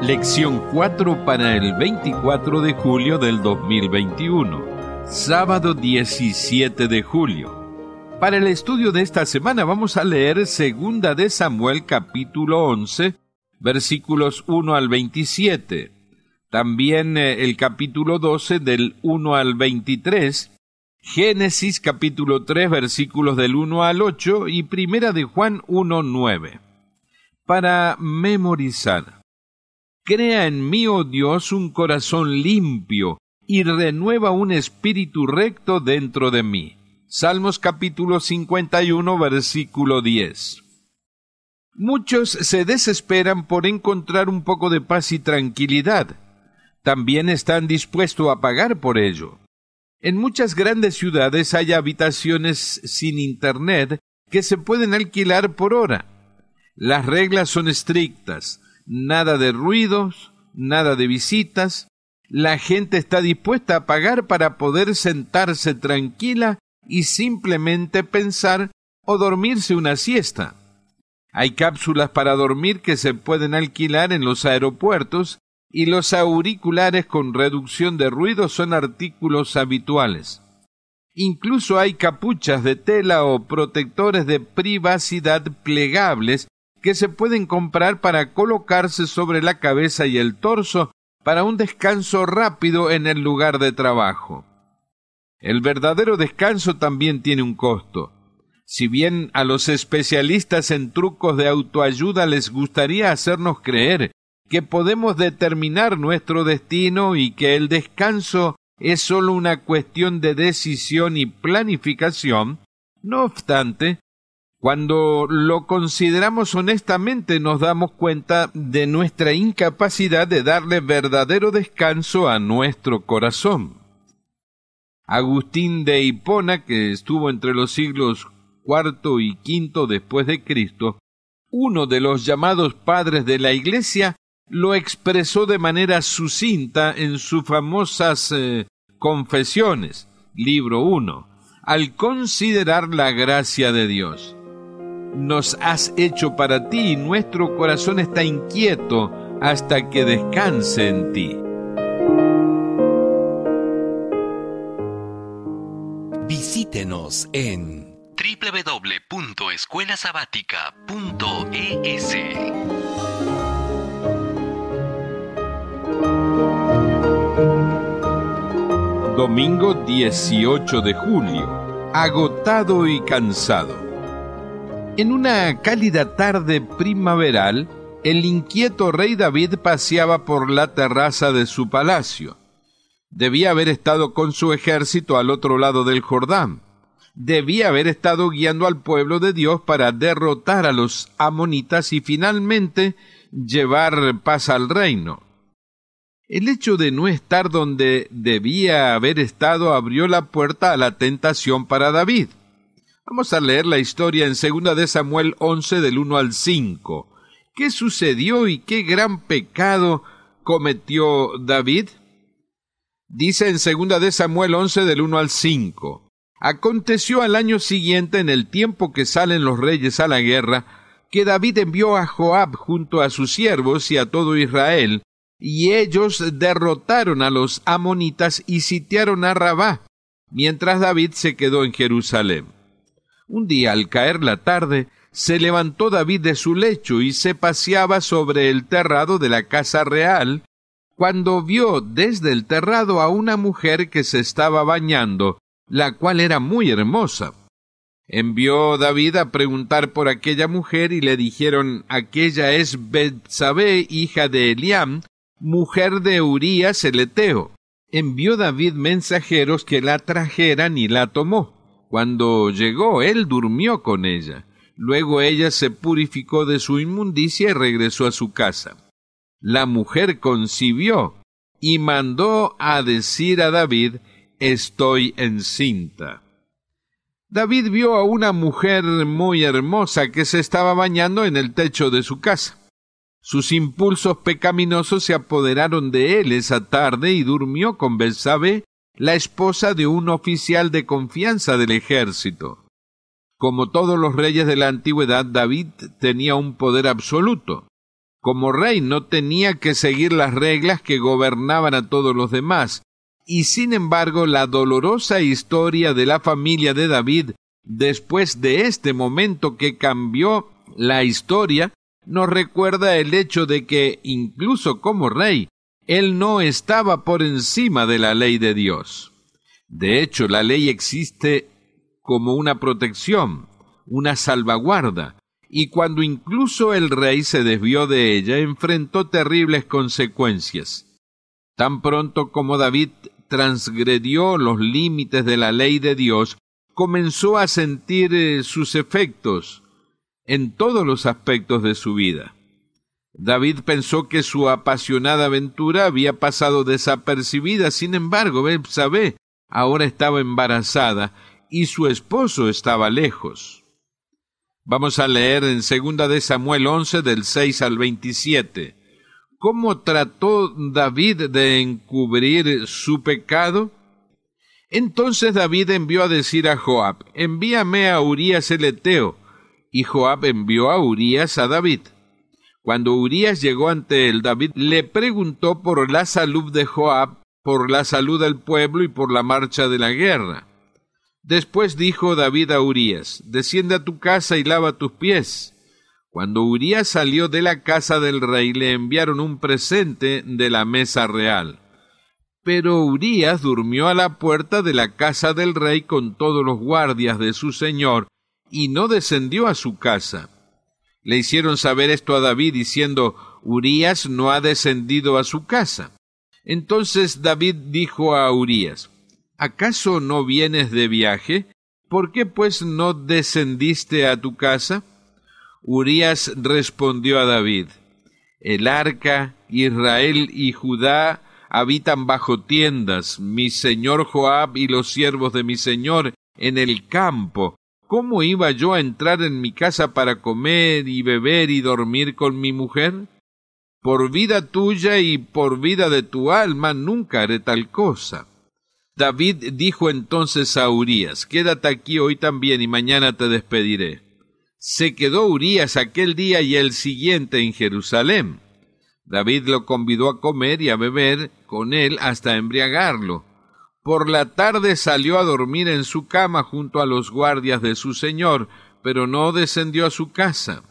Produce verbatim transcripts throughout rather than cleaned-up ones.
Lección cuatro para el veinticuatro de julio del dos mil veintiuno, sábado diecisiete de julio. Para el estudio de esta semana vamos a leer Segunda de Samuel capítulo once, versículos uno al veintisiete, también eh, el capítulo doce del uno al veintitrés, Génesis capítulo tres versículos del uno al ocho y Primera de Juan uno nueve. Para memorizar: crea en mí, oh Dios, un corazón limpio y renueva un espíritu recto dentro de mí. Salmos capítulo cincuenta y uno versículo diez. Muchos se desesperan por encontrar un poco de paz y tranquilidad. También están dispuestos a pagar por ello. En muchas grandes ciudades hay habitaciones sin internet que se pueden alquilar por hora. Las reglas son estrictas: nada de ruidos, nada de visitas. La gente está dispuesta a pagar para poder sentarse tranquila y simplemente pensar o dormirse una siesta. Hay cápsulas para dormir que se pueden alquilar en los aeropuertos y los auriculares con reducción de ruido son artículos habituales. Incluso hay capuchas de tela o protectores de privacidad plegables que se pueden comprar para colocarse sobre la cabeza y el torso para un descanso rápido en el lugar de trabajo. El verdadero descanso también tiene un costo. Si bien a los especialistas en trucos de autoayuda les gustaría hacernos creer que podemos determinar nuestro destino y que el descanso es solo una cuestión de decisión y planificación, no obstante, cuando lo consideramos honestamente nos damos cuenta de nuestra incapacidad de darle verdadero descanso a nuestro corazón. Agustín de Hipona, que estuvo entre los siglos cuarto y quinto después de Cristo, uno de los llamados padres de la Iglesia, lo expresó de manera sucinta en sus famosas eh, Confesiones, libro uno, al considerar la gracia de Dios. Nos has hecho para ti y nuestro corazón está inquieto hasta que descanse en ti. Visítenos en doble u doble u doble u punto escuela sabática punto e s. Domingo dieciocho de julio. Agotado y cansado. En una cálida tarde primaveral, el inquieto rey David paseaba por la terraza de su palacio. Debía haber estado con su ejército al otro lado del Jordán. Debía haber estado guiando al pueblo de Dios para derrotar a los amonitas y finalmente llevar paz al reino. El hecho de no estar donde debía haber estado abrió la puerta a la tentación para David. Vamos a leer la historia en Segunda de Samuel once del uno al cinco. ¿Qué sucedió y qué gran pecado cometió David? Dice en Segunda de Samuel once del uno al cinco. Aconteció al año siguiente, en el tiempo que salen los reyes a la guerra, que David envió a Joab junto a sus siervos y a todo Israel, y ellos derrotaron a los amonitas y sitiaron a Rabá, mientras David se quedó en Jerusalén. Un día, al caer la tarde, se levantó David de su lecho y se paseaba sobre el terrado de la casa real, cuando vio desde el terrado a una mujer que se estaba bañando, la cual era muy hermosa. Envió David a preguntar por aquella mujer y le dijeron: aquella es Betsabé, hija de Eliam, mujer de Urías el Eteo. Envió David mensajeros que la trajeran y la tomó. Cuando llegó, él durmió con ella. Luego ella se purificó de su inmundicia y regresó a su casa. La mujer concibió y mandó a decir a David: estoy encinta. David vio a una mujer muy hermosa que se estaba bañando en el techo de su casa. Sus impulsos pecaminosos se apoderaron de él esa tarde y durmió con Betsabé, la esposa de un oficial de confianza del ejército. Como todos los reyes de la antigüedad, David tenía un poder absoluto. Como rey no tenía que seguir las reglas que gobernaban a todos los demás, y sin embargo la dolorosa historia de la familia de David, después de este momento que cambió la historia, nos recuerda el hecho de que, incluso como rey, él no estaba por encima de la ley de Dios. De hecho, la ley existe como una protección, una salvaguarda, y cuando incluso el rey se desvió de ella, enfrentó terribles consecuencias. Tan pronto como David transgredió los límites de la ley de Dios, comenzó a sentir eh, sus efectos en todos los aspectos de su vida. David pensó que su apasionada aventura había pasado desapercibida, sin embargo, Betsabé ahora estaba embarazada y su esposo estaba lejos. Vamos a leer en segunda de Samuel once, del seis al veintisiete. ¿Cómo trató David de encubrir su pecado? Entonces David envió a decir a Joab, envíame a Urías el Eteo, y Joab envió a Urías a David. Cuando Urías llegó ante él, David le preguntó por la salud de Joab, por la salud del pueblo y por la marcha de la guerra. Después dijo David a Urías, desciende a tu casa y lava tus pies. Cuando Urías salió de la casa del rey, le enviaron un presente de la mesa real. Pero Urías durmió a la puerta de la casa del rey con todos los guardias de su señor, y no descendió a su casa. Le hicieron saber esto a David, diciendo, Urías no ha descendido a su casa. Entonces David dijo a Urías, ¿acaso no vienes de viaje? ¿Por qué pues no descendiste a tu casa? Urías respondió a David, el arca, Israel y Judá habitan bajo tiendas, mi señor Joab y los siervos de mi señor en el campo. ¿Cómo iba yo a entrar en mi casa para comer y beber y dormir con mi mujer? Por vida tuya y por vida de tu alma nunca haré tal cosa. David dijo entonces a Urías, quédate aquí hoy también y mañana te despediré. Se quedó Urías aquel día y el siguiente en Jerusalén. David lo convidó a comer y a beber con él hasta embriagarlo. Por la tarde salió a dormir en su cama junto a los guardias de su señor, pero no descendió a su casa.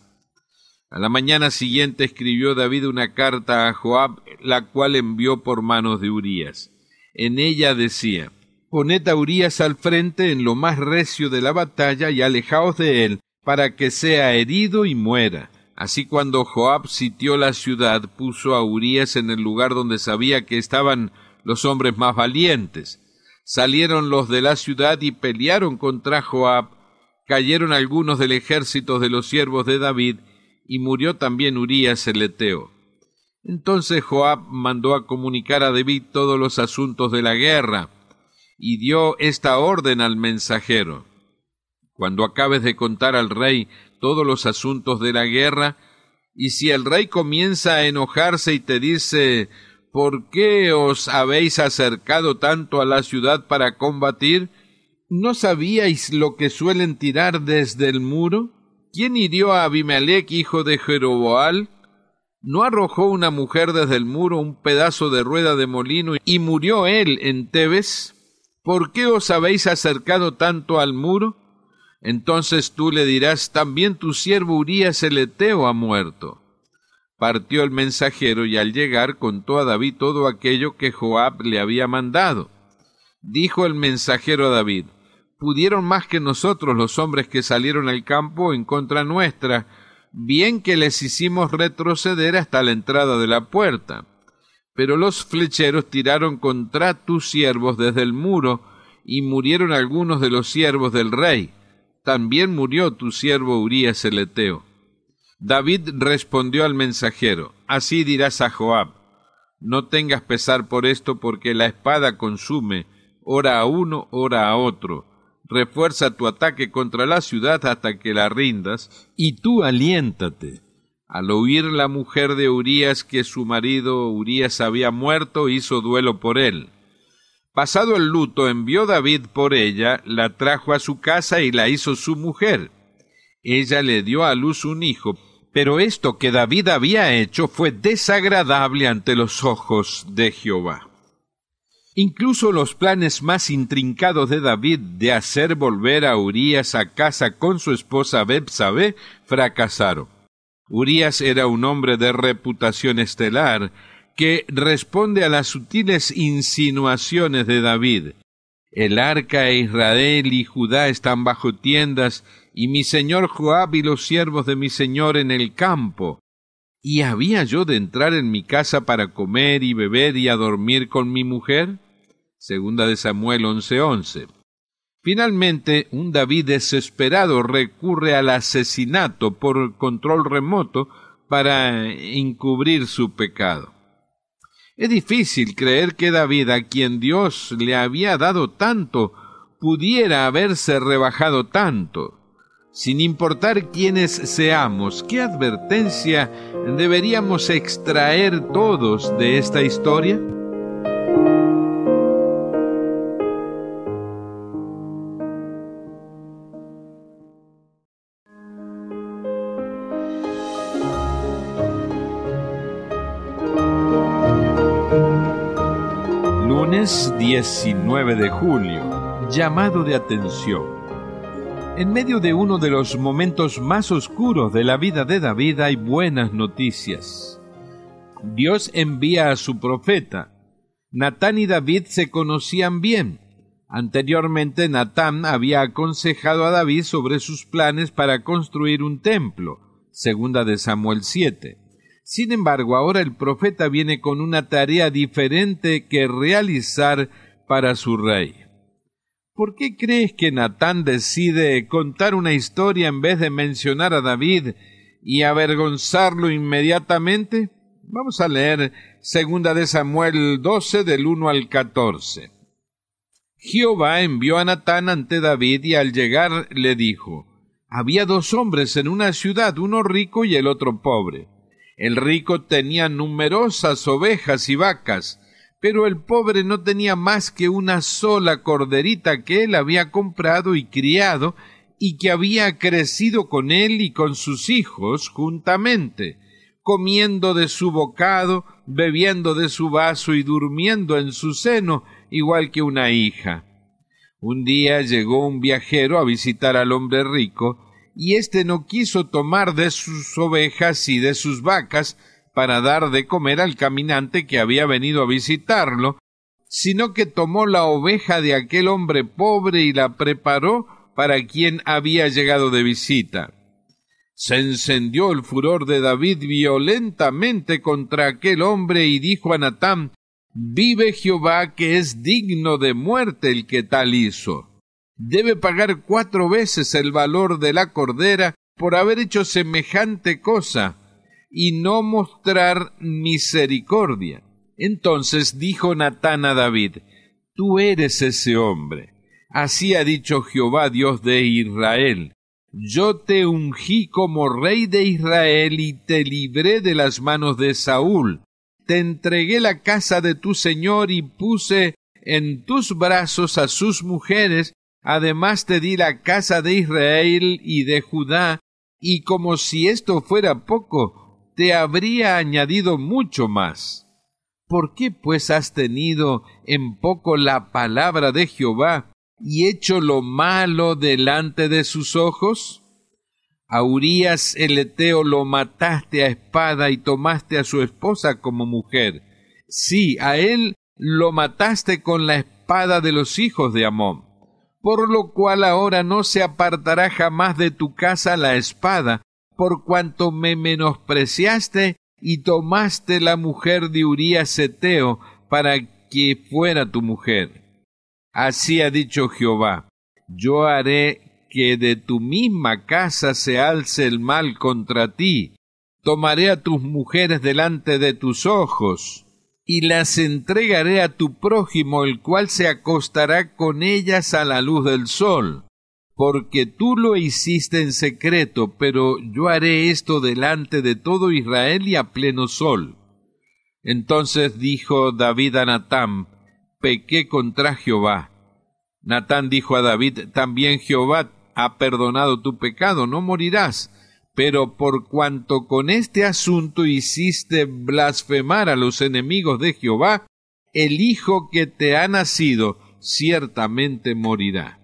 A la mañana siguiente escribió David una carta a Joab, la cual envió por manos de Urías. En ella decía, poned a Urías al frente en lo más recio de la batalla y alejaos de él, para que sea herido y muera. Así cuando Joab sitió la ciudad, puso a Urías en el lugar donde sabía que estaban los hombres más valientes. Salieron los de la ciudad y pelearon contra Joab, cayeron algunos del ejército de los siervos de David, y murió también Urías el Eteo. Entonces Joab mandó a comunicar a David todos los asuntos de la guerra, y dio esta orden al mensajero. Cuando acabes de contar al rey todos los asuntos de la guerra, y si el rey comienza a enojarse y te dice, ¿por qué os habéis acercado tanto a la ciudad para combatir? ¿No sabíais lo que suelen tirar desde el muro? ¿Quién hirió a Abimelech, hijo de Jeroboal? ¿No arrojó una mujer desde el muro un pedazo de rueda de molino y murió él en Tebes? ¿Por qué os habéis acercado tanto al muro? Entonces tú le dirás, también tu siervo Urías el Eteo ha muerto. Partió el mensajero y al llegar contó a David todo aquello que Joab le había mandado. Dijo el mensajero a David, pudieron más que nosotros los hombres que salieron al campo en contra nuestra, bien que les hicimos retroceder hasta la entrada de la puerta. Pero los flecheros tiraron contra tus siervos desde el muro, y murieron algunos de los siervos del rey. También murió tu siervo Urías el Eteo. David respondió al mensajero, así dirás a Joab, no tengas pesar por esto, porque la espada consume, ora a uno, ora a otro. Refuerza tu ataque contra la ciudad hasta que la rindas, y tú aliéntate. Al oír la mujer de Urías que su marido Urías había muerto, hizo duelo por él. Pasado el luto, envió David por ella, la trajo a su casa y la hizo su mujer. Ella le dio a luz un hijo, Pero esto que David había hecho fue desagradable ante los ojos de Jehová. Incluso los planes más intrincados de David de hacer volver a Urías a casa con su esposa Betsabé fracasaron. Urías era un hombre de reputación estelar que responde a las sutiles insinuaciones de David. El arca de Israel y Judá están bajo tiendas, y mi señor Joab y los siervos de mi señor en el campo. ¿Y había yo de entrar en mi casa para comer y beber y a dormir con mi mujer? Segunda de Samuel once once. Finalmente, un David desesperado recurre al asesinato por control remoto para encubrir su pecado. Es difícil creer que David, a quien Dios le había dado tanto, pudiera haberse rebajado tanto. Sin importar quiénes seamos, ¿qué advertencia deberíamos extraer todos de esta historia? Lunes diecinueve de julio. Llamado de atención. En medio de uno de los momentos más oscuros de la vida de David hay buenas noticias. Dios envía a su profeta. Natán y David se conocían bien. Anteriormente Natán había aconsejado a David sobre sus planes para construir un templo, segunda de Samuel siete. Sin embargo, ahora el profeta viene con una tarea diferente que realizar para su rey. ¿Por qué crees que Natán decide contar una historia en vez de mencionar a David y avergonzarlo inmediatamente? Vamos a leer segunda de Samuel doce del uno al catorce. Jehová envió a Natán ante David y al llegar le dijo: había dos hombres en una ciudad, uno rico y el otro pobre. El rico tenía numerosas ovejas y vacas, pero el pobre no tenía más que una sola corderita que él había comprado y criado, y que había crecido con él y con sus hijos juntamente, comiendo de su bocado, bebiendo de su vaso y durmiendo en su seno, igual que una hija. Un día llegó un viajero a visitar al hombre rico, y éste no quiso tomar de sus ovejas y de sus vacas para dar de comer al caminante que había venido a visitarlo, sino que tomó la oveja de aquel hombre pobre y la preparó para quien había llegado de visita. Se encendió el furor de David violentamente contra aquel hombre y dijo a Natán: vive Jehová, que es digno de muerte el que tal hizo. Debe pagar cuatro veces el valor de la cordera por haber hecho semejante cosa y no mostrar misericordia. Entonces dijo Natán a David: tú eres ese hombre. Así ha dicho Jehová, Dios de Israel: yo te ungí como rey de Israel y te libré de las manos de Saúl. Te entregué la casa de tu señor y puse en tus brazos a sus mujeres. Además te di la casa de Israel y de Judá, y como si esto fuera poco, te habría añadido mucho más. ¿Por qué pues has tenido en poco la palabra de Jehová y hecho lo malo delante de sus ojos? A Urías el heteo lo mataste a espada y tomaste a su esposa como mujer. Sí, a él lo mataste con la espada de los hijos de Amón. Por lo cual ahora no se apartará jamás de tu casa la espada, por cuanto me menospreciaste y tomaste la mujer de Urías heteo para que fuera tu mujer. Así ha dicho Jehová: yo haré que de tu misma casa se alce el mal contra ti. Tomaré a tus mujeres delante de tus ojos, y las entregaré a tu prójimo, el cual se acostará con ellas a la luz del sol. Porque tú lo hiciste en secreto, pero yo haré esto delante de todo Israel y a pleno sol. Entonces dijo David a Natán: pequé contra Jehová. Natán dijo a David: también Jehová ha perdonado tu pecado, no morirás. pero por cuanto con este asunto hiciste blasfemar a los enemigos de Jehová, el hijo que te ha nacido ciertamente morirá.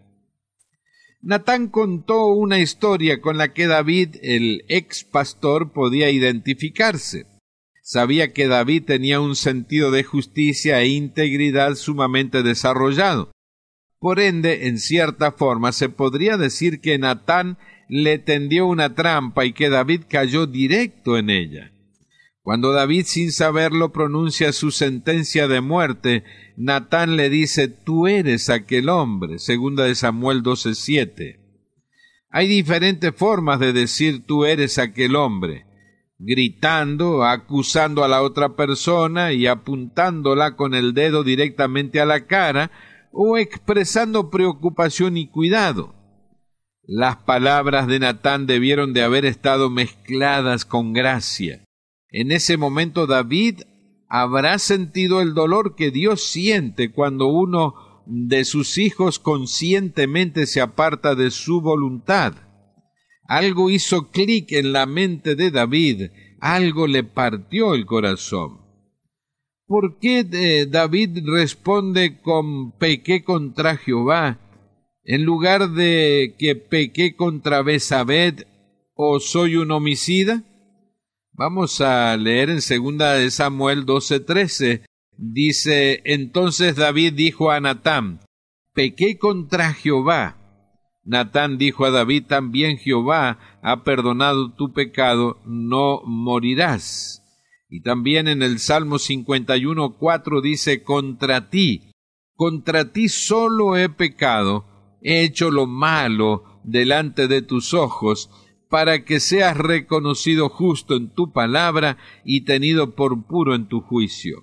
Natán contó una historia con la que David, el ex pastor, podía identificarse. Sabía que David tenía un sentido de justicia e integridad sumamente desarrollado. Por ende, en cierta forma, se podría decir que Natán le tendió una trampa y que David cayó directo en ella. Cuando David, sin saberlo, pronuncia su sentencia de muerte, Natán le dice: «Tú eres aquel hombre», segunda de Samuel doce siete. Hay diferentes formas de decir «tú eres aquel hombre», gritando, acusando a la otra persona y apuntándola con el dedo directamente a la cara, o expresando preocupación y cuidado. Las palabras de Natán debieron de haber estado mezcladas con gracia. En ese momento David habrá sentido el dolor que Dios siente cuando uno de sus hijos conscientemente se aparta de su voluntad. Algo hizo clic en la mente de David, algo le partió el corazón. ¿Por qué eh, David responde con «pequé contra Jehová», en lugar de que «pequé contra Besabed» o «soy un homicida»? Vamos a leer en segunda de Samuel doce trece. Dice: «Entonces David dijo a Natán: «Pequé contra Jehová». Natán dijo a David: «También Jehová ha perdonado tu pecado, no morirás». Y también en el Salmo cincuenta y uno cuatro dice: «Contra ti, contra ti solo he pecado, he hecho lo malo delante de tus ojos, para que seas reconocido justo en tu palabra y tenido por puro en tu juicio».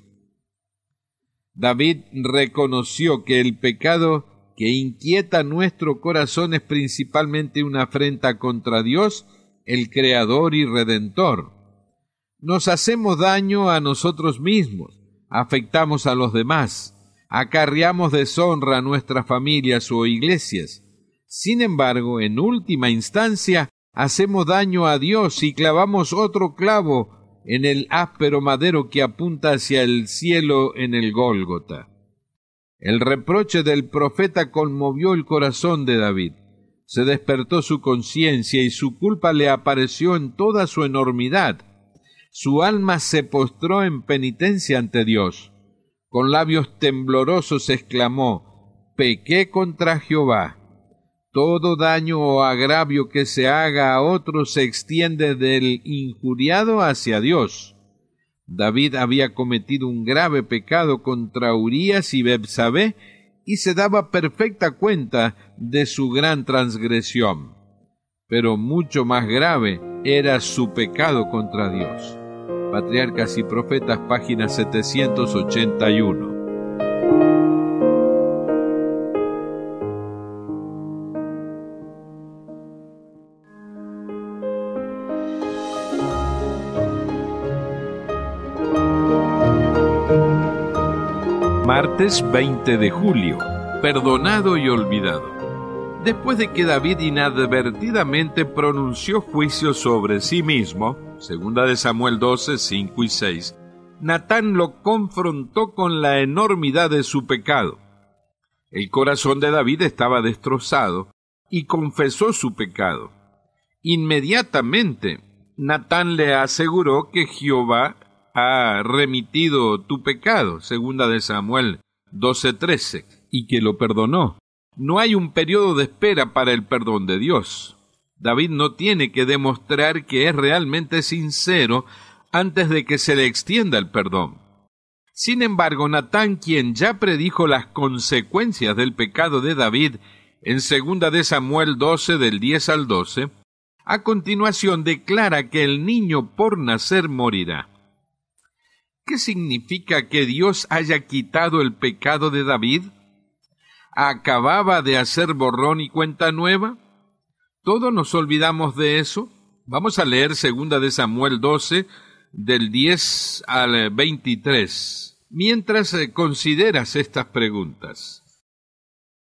David reconoció que el pecado que inquieta nuestro corazón es principalmente una afrenta contra Dios, el Creador y Redentor. Nos hacemos daño a nosotros mismos, afectamos a los demás, acarreamos deshonra a nuestras familias o iglesias. Sin embargo, en última instancia, hacemos daño a Dios y clavamos otro clavo en el áspero madero que apunta hacia el cielo en el Gólgota. El reproche del profeta conmovió el corazón de David. Se despertó su conciencia y su culpa le apareció en toda su enormidad. Su alma se postró en penitencia ante Dios. Con labios temblorosos exclamó: «Pequé contra Jehová». Todo daño o agravio que se haga a otro se extiende del injuriado hacia Dios. David había cometido un grave pecado contra Urías y Betsabé y se daba perfecta cuenta de su gran transgresión. Pero mucho más grave era su pecado contra Dios. Patriarcas y Profetas, página setecientos ochenta y uno. Martes veinte de julio. Perdonado y olvidado. Después de que David inadvertidamente pronunció juicio sobre sí mismo, segunda de Samuel doce, cinco y seis, Natán lo confrontó con la enormidad de su pecado. El corazón de David estaba destrozado y confesó su pecado. Inmediatamente, Natán le aseguró que Jehová ha remitido tu pecado, segunda de Samuel doce trece, y que lo perdonó. No hay un periodo de espera para el perdón de Dios. David no tiene que demostrar que es realmente sincero antes de que se le extienda el perdón. Sin embargo, Natán, quien ya predijo las consecuencias del pecado de David en segunda de Samuel doce del diez al doce, a continuación declara que el niño por nacer morirá. ¿Qué significa que Dios haya quitado el pecado de David? ¿Acababa de hacer borrón y cuenta nueva? ¿Todos nos olvidamos de eso? Vamos a leer segunda de Samuel doce, del diez al veintitrés, mientras consideras estas preguntas.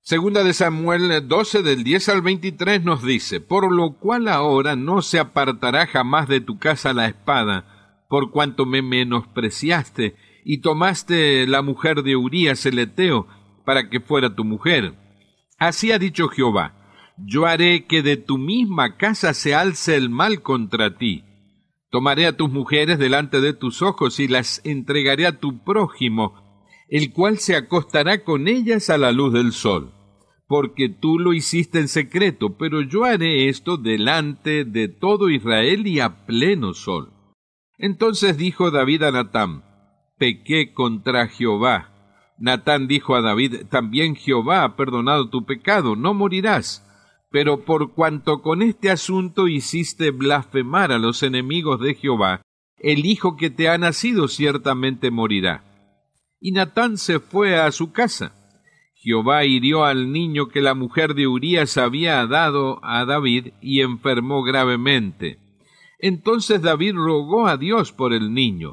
Segunda de Samuel doce, del diez al veintitrés, nos dice: por lo cual ahora no se apartará jamás de tu casa la espada, por cuanto me menospreciaste, y tomaste la mujer de Urías el Heteo, para que fuera tu mujer. Así ha dicho Jehová: yo haré que de tu misma casa se alce el mal contra ti. Tomaré a tus mujeres delante de tus ojos, y las entregaré a tu prójimo, el cual se acostará con ellas a la luz del sol. Porque tú lo hiciste en secreto, pero yo haré esto delante de todo Israel y a pleno sol. Entonces dijo David a Natán: pequé contra Jehová. Natán dijo a David: también Jehová ha perdonado tu pecado, no morirás. Pero por cuanto con este asunto hiciste blasfemar a los enemigos de Jehová, el hijo que te ha nacido ciertamente morirá. Y Natán se fue a su casa. Jehová hirió al niño que la mujer de Urías había dado a David, y enfermó gravemente. Entonces David rogó a Dios por el niño.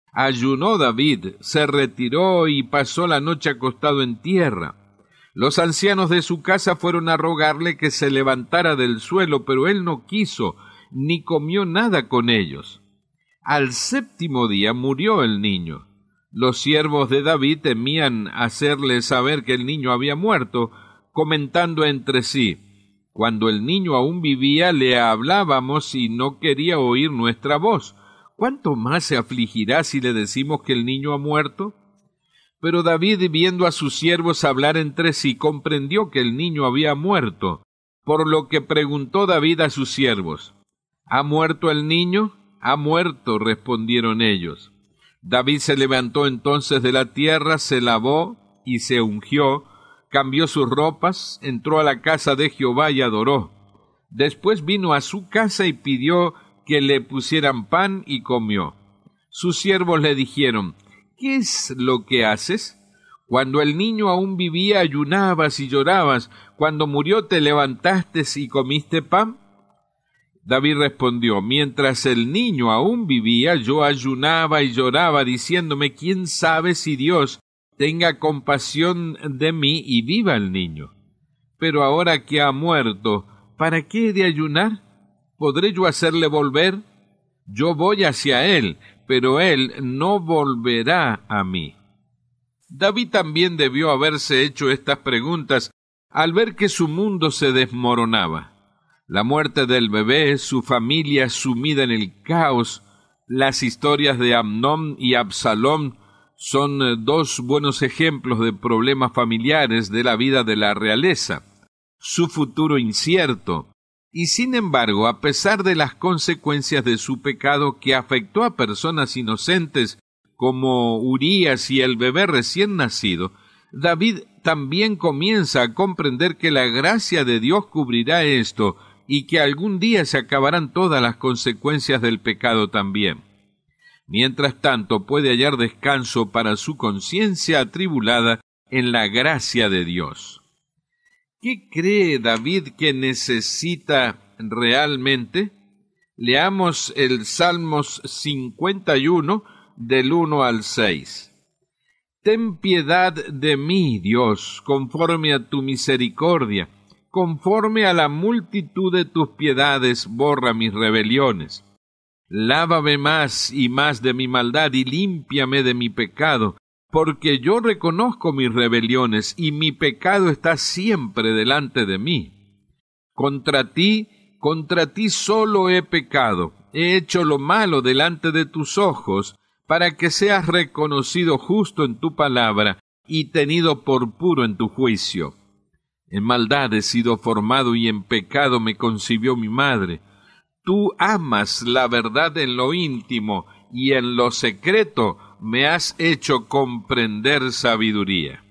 Ayunó David, se retiró y pasó la noche acostado en tierra. Los ancianos de su casa fueron a rogarle que se levantara del suelo, pero él no quiso, ni comió nada con ellos. Al séptimo día murió el niño. Los siervos de David temían hacerle saber que el niño había muerto, comentando entre sí: cuando el niño aún vivía le hablábamos y no quería oír nuestra voz. ¿Cuánto más se afligirá si le decimos que el niño ha muerto? Pero David, viendo a sus siervos hablar entre sí, comprendió que el niño había muerto, por lo que preguntó David a sus siervos: ¿ha muerto el niño? Ha muerto, respondieron ellos. David se levantó entonces de la tierra, se lavó y se ungió, cambió sus ropas, entró a la casa de Jehová y adoró. Después vino a su casa y pidió que le pusieran pan y comió. Sus siervos le dijeron: ¿qué es lo que haces? Cuando el niño aún vivía ayunabas y llorabas, cuando murió te levantaste y comiste pan. David respondió: mientras el niño aún vivía, yo ayunaba y lloraba, diciéndome: ¿quién sabe si Dios tenga compasión de mí y viva el niño? Pero ahora que ha muerto, ¿para qué he de ayunar? ¿Podré yo hacerle volver? Yo voy hacia él, pero él no volverá a mí. David también debió haberse hecho estas preguntas al ver que su mundo se desmoronaba. La muerte del bebé, su familia sumida en el caos, las historias de Amnón y Absalón son dos buenos ejemplos de problemas familiares de la vida de la realeza, su futuro incierto, y sin embargo, a pesar de las consecuencias de su pecado que afectó a personas inocentes como Urías y el bebé recién nacido, David también comienza a comprender que la gracia de Dios cubrirá esto y que algún día se acabarán todas las consecuencias del pecado también. Mientras tanto, puede hallar descanso para su conciencia atribulada en la gracia de Dios. ¿Qué cree David que necesita realmente? Leamos el Salmos cincuenta y uno, del uno al seis. Ten piedad de mí, Dios, conforme a tu misericordia. Conforme a la multitud de tus piedades, borra mis rebeliones. Lávame más y más de mi maldad y límpiame de mi pecado, porque yo reconozco mis rebeliones y mi pecado está siempre delante de mí. Contra ti, contra ti solo he pecado, he hecho lo malo delante de tus ojos, para que seas reconocido justo en tu palabra y tenido por puro en tu juicio. En maldad he sido formado y en pecado me concibió mi madre. Tú amas la verdad en lo íntimo y en lo secreto me has hecho comprender sabiduría.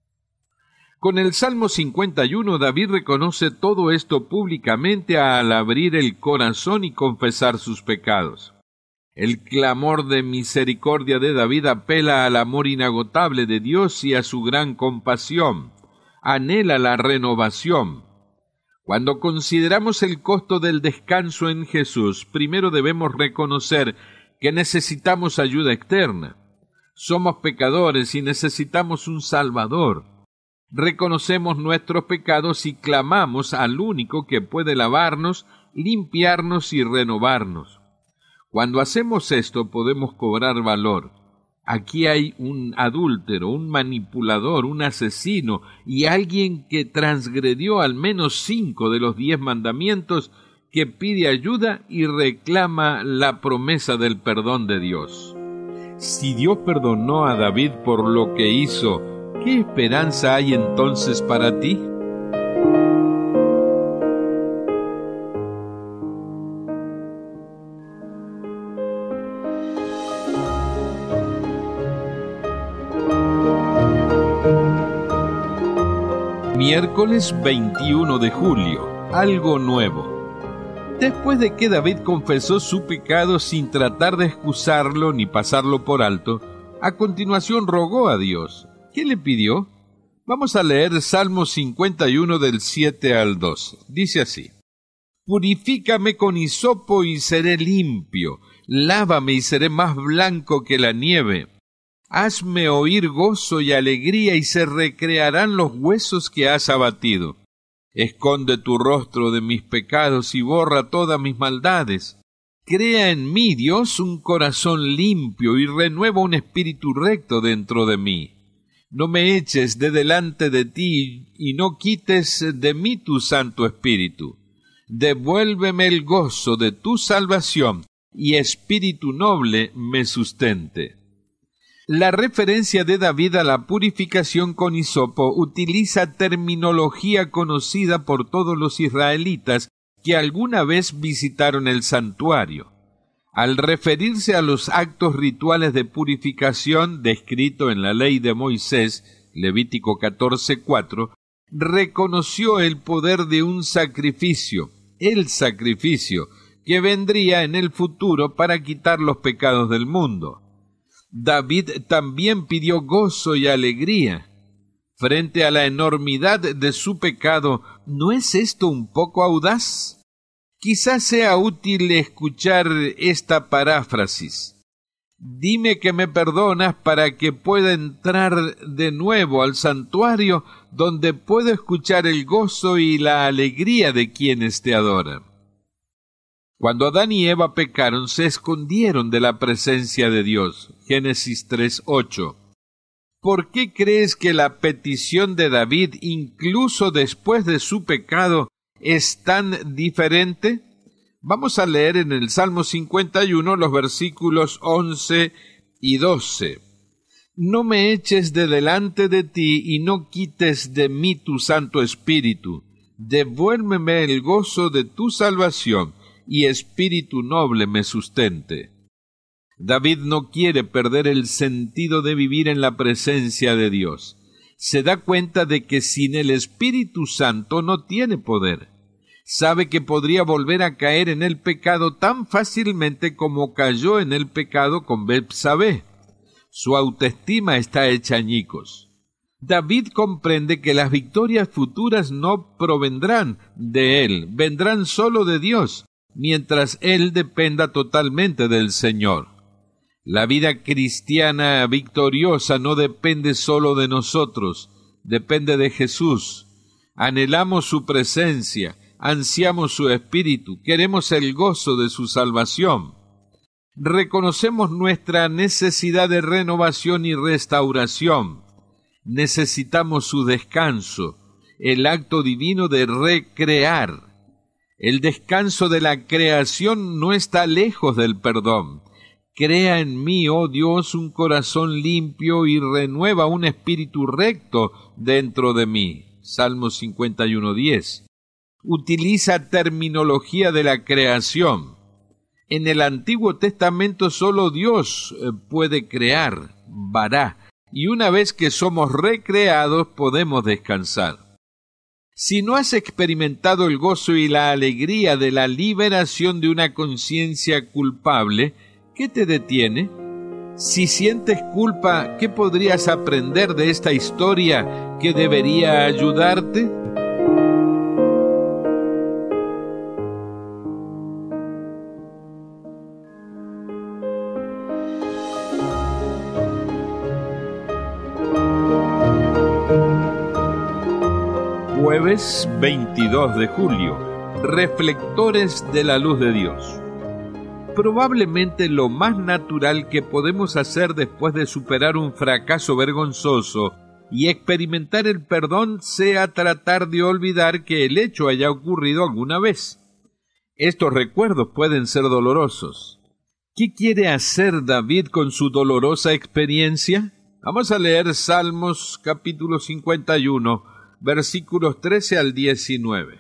Con el Salmo cincuenta y uno, David reconoce todo esto públicamente al abrir el corazón y confesar sus pecados. El clamor de misericordia de David apela al amor inagotable de Dios y a su gran compasión. Anhela la renovación. Cuando consideramos el costo del descanso en Jesús, primero debemos reconocer que necesitamos ayuda externa. Somos pecadores y necesitamos un Salvador. Reconocemos nuestros pecados y clamamos al único que puede lavarnos, limpiarnos y renovarnos. Cuando hacemos esto podemos cobrar valor. Aquí hay un adúltero, un manipulador, un asesino y alguien que transgredió al menos cinco de los diez mandamientos, que pide ayuda y reclama la promesa del perdón de Dios. Si Dios perdonó a David por lo que hizo, ¿qué esperanza hay entonces para ti? Miércoles veintiuno de julio. Algo nuevo. Después de que David confesó su pecado sin tratar de excusarlo ni pasarlo por alto, a continuación rogó a Dios. ¿Qué le pidió? Vamos a leer Salmo cincuenta y uno del siete al doce. Dice así: Purifícame con hisopo y seré limpio, lávame y seré más blanco que la nieve. Hazme oír gozo y alegría y se recrearán los huesos que has abatido. Esconde tu rostro de mis pecados y borra todas mis maldades. Crea en mí, Dios, un corazón limpio y renueva un espíritu recto dentro de mí. No me eches de delante de ti y no quites de mí tu Santo Espíritu. Devuélveme el gozo de tu salvación y espíritu noble me sustente. La referencia de David a la purificación con hisopo utiliza terminología conocida por todos los israelitas que alguna vez visitaron el santuario. Al referirse a los actos rituales de purificación descrito en la ley de Moisés, Levítico catorce cuatro, reconoció el poder de un sacrificio, el sacrificio, que vendría en el futuro para quitar los pecados del mundo. David también pidió gozo y alegría. Frente a la enormidad de su pecado, ¿no es esto un poco audaz? Quizás sea útil escuchar esta paráfrasis. Dime que me perdonas para que pueda entrar de nuevo al santuario donde puedo escuchar el gozo y la alegría de quienes te adoran. Cuando Adán y Eva pecaron, se escondieron de la presencia de Dios. Génesis tres ocho. ¿Por qué crees que la petición de David, incluso después de su pecado, es tan diferente? Vamos a leer en el Salmo cincuenta y uno los versículos once y doce. No me eches de delante de ti y no quites de mí tu Santo Espíritu. Devuélveme el gozo de tu salvación y espíritu noble me sustente. David no quiere perder el sentido de vivir en la presencia de Dios. Se da cuenta de que sin el Espíritu Santo no tiene poder. Sabe que podría volver a caer en el pecado tan fácilmente como cayó en el pecado con Betsabé. Su autoestima está hecha añicos. David comprende que las victorias futuras no provendrán de él, vendrán solo de Dios, mientras él dependa totalmente del Señor. La vida cristiana victoriosa no depende solo de nosotros, depende de Jesús. Anhelamos su presencia, ansiamos su espíritu, queremos el gozo de su salvación. Reconocemos nuestra necesidad de renovación y restauración. Necesitamos su descanso, el acto divino de recrear. El descanso de la creación no está lejos del perdón. Crea en mí, oh Dios, un corazón limpio y renueva un espíritu recto dentro de mí. Salmo cincuenta y uno diez. Utiliza terminología de la creación. En el Antiguo Testamento solo Dios puede crear, vará, y una vez que somos recreados podemos descansar. Si no has experimentado el gozo y la alegría de la liberación de una conciencia culpable, ¿qué te detiene? Si sientes culpa, ¿qué podrías aprender de esta historia que debería ayudarte? Jueves veintidós de julio. Reflectores de la luz de Dios. Probablemente lo más natural que podemos hacer después de superar un fracaso vergonzoso y experimentar el perdón sea tratar de olvidar que el hecho haya ocurrido alguna vez. Estos recuerdos pueden ser dolorosos. ¿Qué quiere hacer David con su dolorosa experiencia? Vamos a leer Salmos capítulo cincuenta y uno, versículos trece al diecinueve.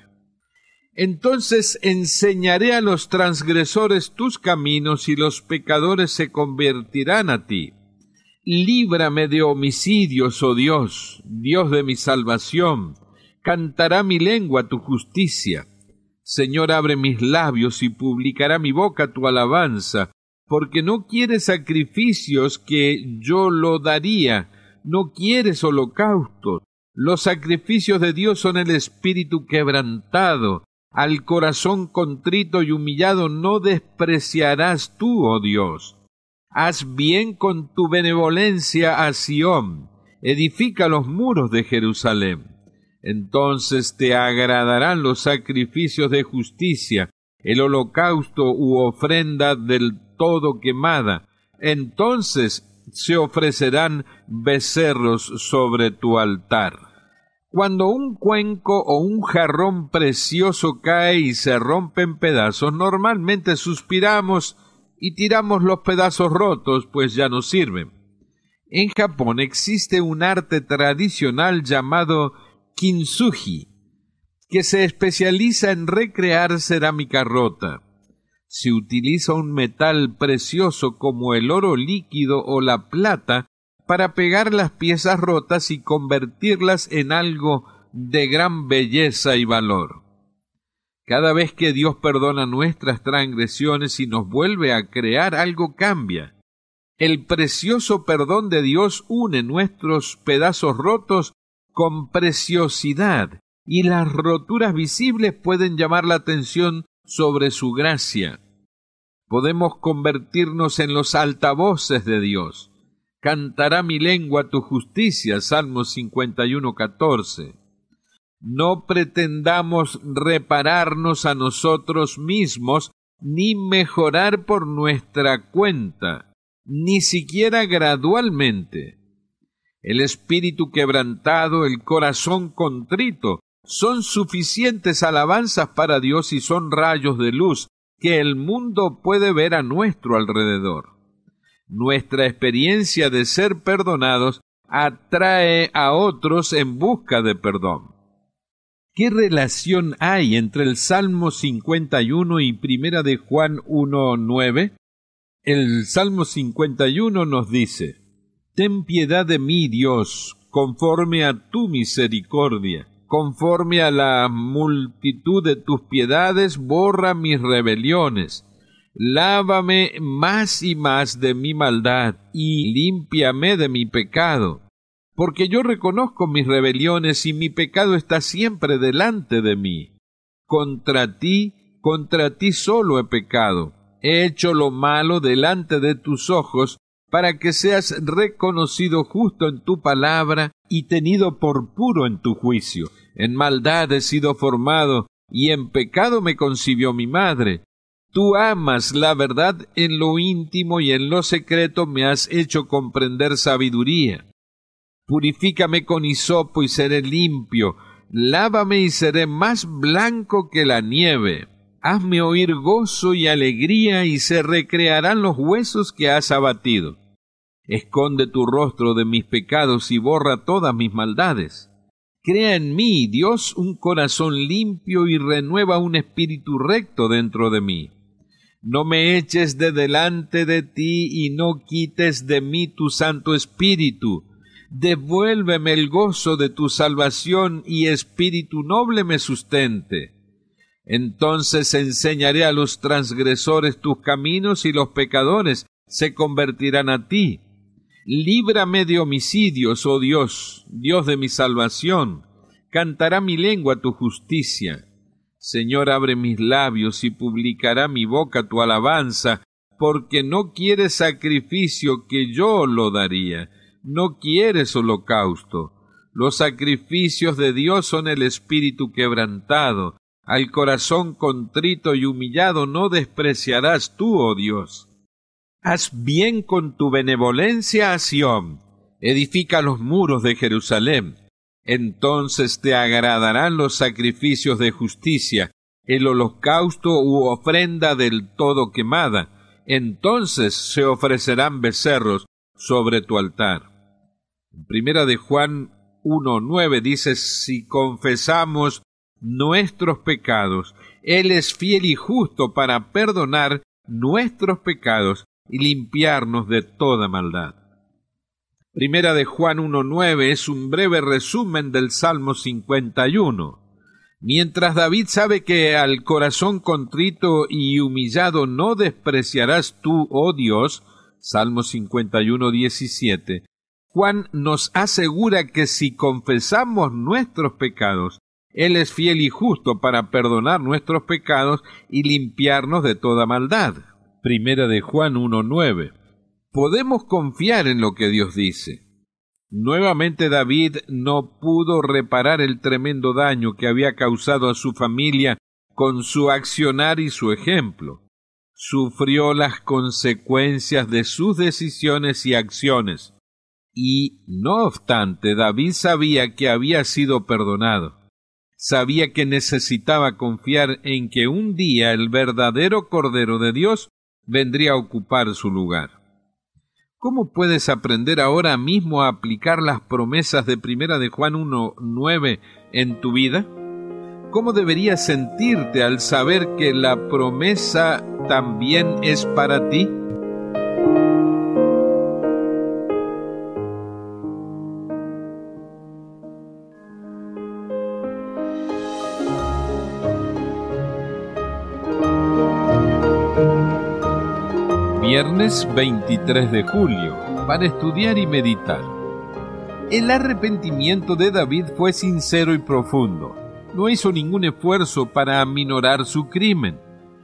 Entonces enseñaré a los transgresores tus caminos y los pecadores se convertirán a ti. Líbrame de homicidios, oh Dios, Dios de mi salvación. Cantará mi lengua tu justicia. Señor, abre mis labios y publicará mi boca tu alabanza, porque no quieres sacrificios que yo lo daría, no quieres holocaustos. Los sacrificios de Dios son el espíritu quebrantado. Al corazón contrito y humillado no despreciarás tú, oh Dios. Haz bien con tu benevolencia a Sión, edifica los muros de Jerusalén. Entonces te agradarán los sacrificios de justicia, el holocausto u ofrenda del todo quemada. Entonces se ofrecerán becerros sobre tu altar. Cuando un cuenco o un jarrón precioso cae y se rompe en pedazos, normalmente suspiramos y tiramos los pedazos rotos, pues ya no sirven. En Japón existe un arte tradicional llamado kintsugi, que se especializa en recrear cerámica rota. Se utiliza un metal precioso como el oro líquido o la plata para pegar las piezas rotas y convertirlas en algo de gran belleza y valor. Cada vez que Dios perdona nuestras transgresiones y nos vuelve a crear, algo cambia. El precioso perdón de Dios une nuestros pedazos rotos con preciosidad, y las roturas visibles pueden llamar la atención sobre su gracia. Podemos convertirnos en los altavoces de Dios. Cantará mi lengua tu justicia, Salmos cincuenta y uno, catorce. No pretendamos repararnos a nosotros mismos, ni mejorar por nuestra cuenta, ni siquiera gradualmente. El espíritu quebrantado, el corazón contrito, son suficientes alabanzas para Dios y son rayos de luz que el mundo puede ver a nuestro alrededor. Nuestra experiencia de ser perdonados atrae a otros en busca de perdón. ¿Qué relación hay entre el Salmo cincuenta y uno y Primera de Juan uno nueve? El Salmo cincuenta y uno nos dice: Ten piedad de mí, Dios, conforme a tu misericordia. Conforme a la multitud de tus piedades, borra mis rebeliones. Lávame más y más de mi maldad, y límpiame de mi pecado. Porque yo reconozco mis rebeliones, y mi pecado está siempre delante de mí. Contra ti, contra ti solo he pecado. He hecho lo malo delante de tus ojos, para que seas reconocido justo en tu palabra y tenido por puro en tu juicio. En maldad he sido formado, y en pecado me concibió mi madre. Tú amas la verdad en lo íntimo y en lo secreto me has hecho comprender sabiduría. Purifícame con hisopo y seré limpio. Lávame y seré más blanco que la nieve. Hazme oír gozo y alegría y se recrearán los huesos que has abatido. Esconde tu rostro de mis pecados y borra todas mis maldades. Crea en mí, Dios, un corazón limpio y renueva un espíritu recto dentro de mí. No me eches de delante de ti y no quites de mí tu Santo Espíritu. Devuélveme el gozo de tu salvación y espíritu noble me sustente. Entonces enseñaré a los transgresores tus caminos y los pecadores se convertirán a ti. Líbrame de homicidios, oh Dios, Dios de mi salvación. Cantará mi lengua tu justicia. Señor, abre mis labios y publicará mi boca tu alabanza, porque no quieres sacrificio que yo lo daría, no quieres holocausto. Los sacrificios de Dios son el espíritu quebrantado. Al corazón contrito y humillado no despreciarás tú, oh Dios. Haz bien con tu benevolencia a Sión. Edifica los muros de Jerusalén. Entonces te agradarán los sacrificios de justicia, el holocausto u ofrenda del todo quemada. Entonces se ofrecerán becerros sobre tu altar. En Primera de Juan uno nueve dice, si confesamos nuestros pecados, Él es fiel y justo para perdonar nuestros pecados y limpiarnos de toda maldad. Primera de Juan uno nueve es un breve resumen del Salmo cincuenta y uno. Mientras David sabe que al corazón contrito y humillado no despreciarás tú, oh Dios, Salmo cincuenta y uno, diecisiete, Juan nos asegura que si confesamos nuestros pecados, Él es fiel y justo para perdonar nuestros pecados y limpiarnos de toda maldad. Primera de Juan uno nueve. Podemos confiar en lo que Dios dice. Nuevamente David no pudo reparar el tremendo daño que había causado a su familia con su accionar y su ejemplo. Sufrió las consecuencias de sus decisiones y acciones. Y, no obstante, David sabía que había sido perdonado. Sabía que necesitaba confiar en que un día el verdadero Cordero de Dios vendría a ocupar su lugar. ¿Cómo puedes aprender ahora mismo a aplicar las promesas de Primera de Juan uno nueve en tu vida? ¿Cómo deberías sentirte al saber que la promesa también es para ti? Viernes veintitrés de julio, para estudiar y meditar. El arrepentimiento de David fue sincero y profundo. No hizo ningún esfuerzo para aminorar su crimen.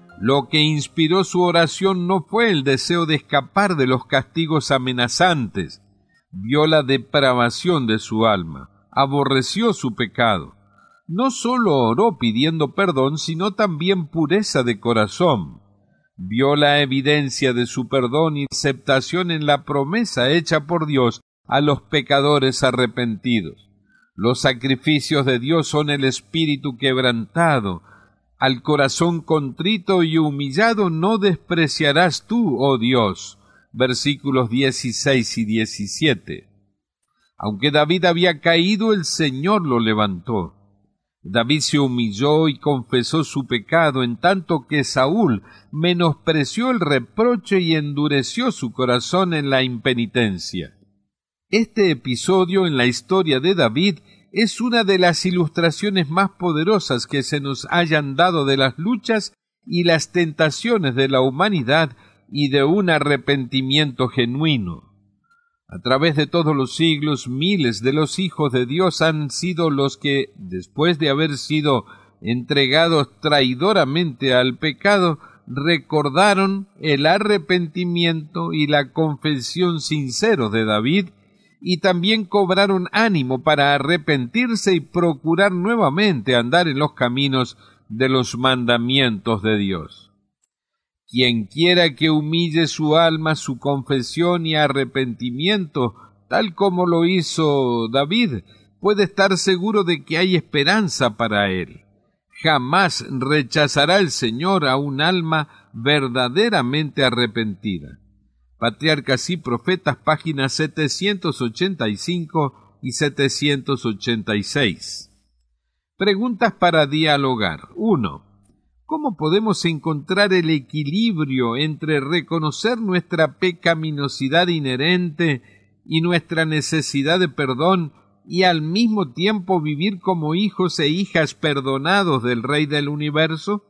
Lo que inspiró su oración no fue el deseo de escapar de los castigos amenazantes. Vio la depravación de su alma, aborreció su pecado. No solo oró pidiendo perdón, sino también pureza de corazón. Vio la evidencia de su perdón y aceptación en la promesa hecha por Dios a los pecadores arrepentidos. Los sacrificios de Dios son el espíritu quebrantado. Al corazón contrito y humillado no despreciarás tú, oh Dios. Versículos dieciséis y diecisiete. Aunque David había caído, el Señor lo levantó. David se humilló y confesó su pecado, en tanto que Saúl menospreció el reproche y endureció su corazón en la impenitencia. Este episodio en la historia de David es una de las ilustraciones más poderosas que se nos hayan dado de las luchas y las tentaciones de la humanidad y de un arrepentimiento genuino. A través de todos los siglos, miles de los hijos de Dios han sido los que, después de haber sido entregados traidoramente al pecado, recordaron el arrepentimiento y la confesión sinceros de David, y también cobraron ánimo para arrepentirse y procurar nuevamente andar en los caminos de los mandamientos de Dios. Quien quiera que humille su alma, su confesión y arrepentimiento, tal como lo hizo David, puede estar seguro de que hay esperanza para él. Jamás rechazará el Señor a un alma verdaderamente arrepentida. Patriarcas y Profetas, páginas setecientos ochenta y cinco y setecientos ochenta y seis. Preguntas para dialogar. uno. ¿Cómo podemos encontrar el equilibrio entre reconocer nuestra pecaminosidad inherente y nuestra necesidad de perdón y al mismo tiempo vivir como hijos e hijas perdonados del Rey del Universo?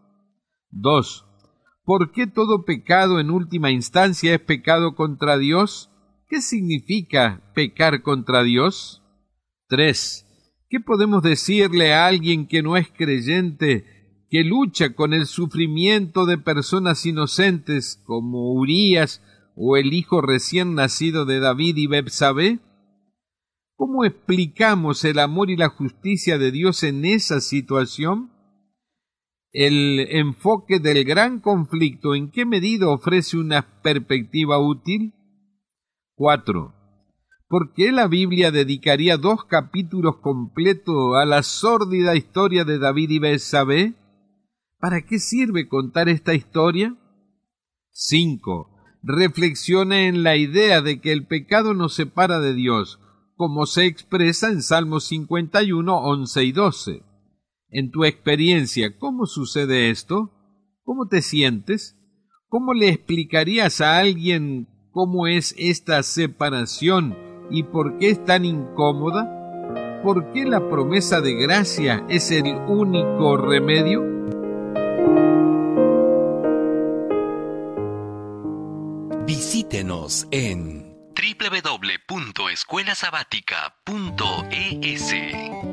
dos. ¿Por qué todo pecado en última instancia es pecado contra Dios? ¿Qué significa pecar contra Dios? tres. ¿Qué podemos decirle a alguien que no es creyente, que lucha con el sufrimiento de personas inocentes como Urías o el hijo recién nacido de David y Betsabé? ¿Cómo explicamos el amor y la justicia de Dios en esa situación? El enfoque del gran conflicto, ¿en qué medida ofrece una perspectiva útil? cuatro. ¿Por qué la Biblia dedicaría dos capítulos completos a la sórdida historia de David y Betsabé? ¿Para qué sirve contar esta historia? cinco. Reflexiona en la idea de que el pecado nos separa de Dios, como se expresa en Salmos cincuenta y uno, once y doce. En tu experiencia, ¿cómo sucede esto? ¿Cómo te sientes? ¿Cómo le explicarías a alguien cómo es esta separación y por qué es tan incómoda? ¿Por qué la promesa de gracia es el único remedio? Visítenos en doble u doble u doble u punto escuela sabática punto e s.